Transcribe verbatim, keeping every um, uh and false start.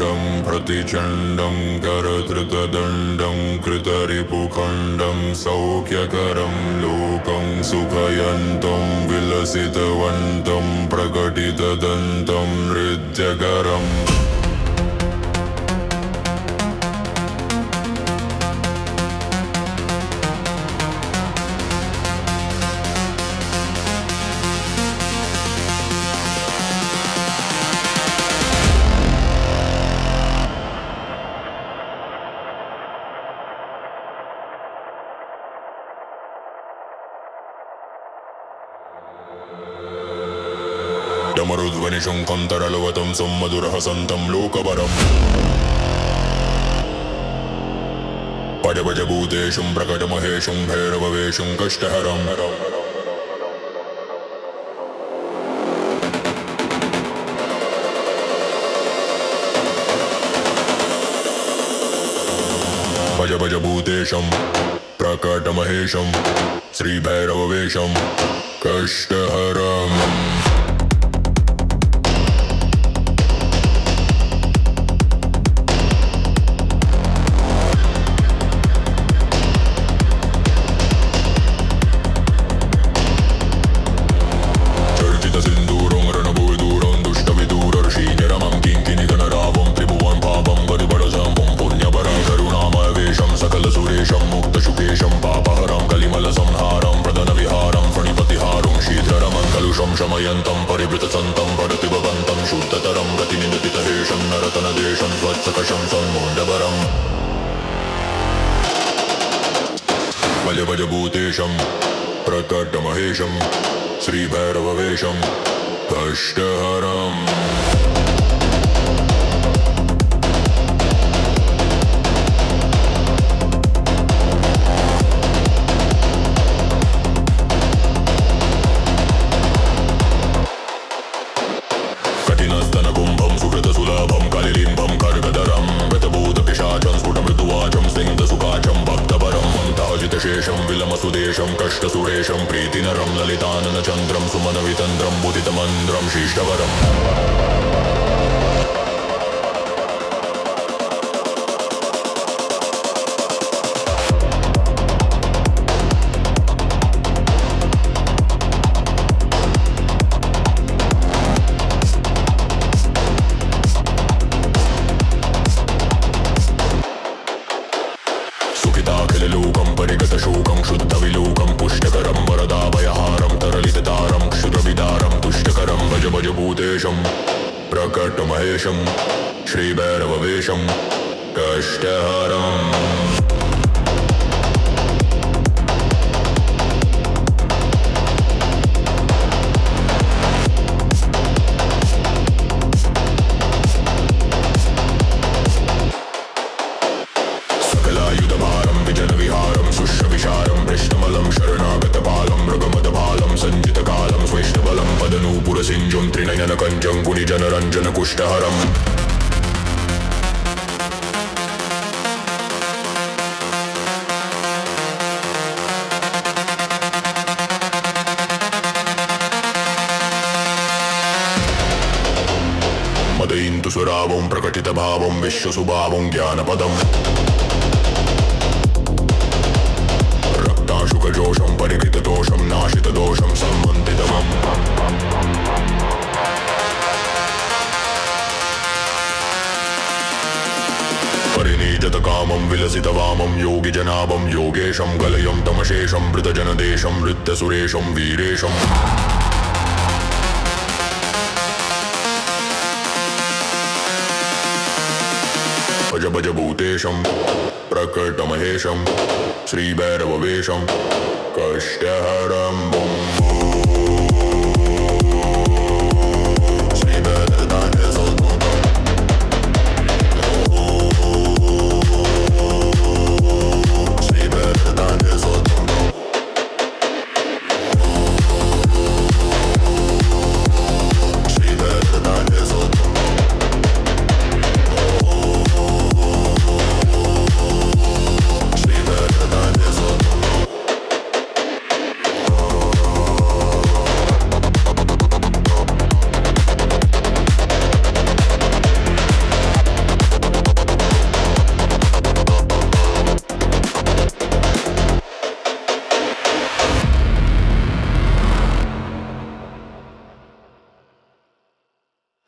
प्रचण्डं प्रतिचण्डं करधृतदण्डं कृतरिपुखण्डं सौख्यकरं लोकं सुखयन्तं विलसितवन्तं प्रकटितदन्तं हृद्यकरम् डमरुध्वनिशुङ्खं तरलवतं सुमधुरहसन्तं लोकवरम् पजभजभूतेशुं प्रकटमहेशुं भैरववेशुं कष्टहरम् भजभजभूतेशं प्रकटमहेशं श्रीभैरववेशं कष्टहरम् शमयन्तं परिवृतसन्तं परतिभवन्तं शुद्धतरं गतिनिन्दतितहेशं नरतनदेशं स्वत्सकशं सन्मोण्डवरम् भजभजभूतेशं प्रकटमहेशं श्रीभैरववेशं कष्टहरम् शेषं विलमसुदेशं कष्टसुरेशं प्रीतिनरं ललिताननचन्द्रं सुमनवितन्द्रं मुदितमन्द्रं शिष्टवरम् सुखिताखिललोकं परिगतशोकं शुद्धविलोकं पुष्टकरं वरदाभयहारं तरलिततारं क्षुद्रविदारं तुष्टकरं भजभजभूतेशं प्रकटमहेशं श्रीभैरववेशं कष्टहरम् विजनविहारं सुष्ठविशारं कृष्णमलं शरणागतपालं मृगमदपालं सञ्जितकालं स्वैष्णबलं पदनूपुरसिञ्जुं त्रिनयनकञ्जं गुणिजनरञ्जनकुष्टहरम् मदयन्तु सुरावं प्रकटितभावं विश्वसुभावं ज्ञानपदम् शुकजोषं परिकृतदोषं नाशितदोषं सम्मन्दितमम् परिनीजतकामं विलसितवामं योगिजनाभं योगेशं कलयं तमशेषं मृतजनदेशं नृत्यसुरेशं वीरेशम् भजभजभूतेशं प्रकटमहेशं श्रीभैरववेशं कष्टहरम्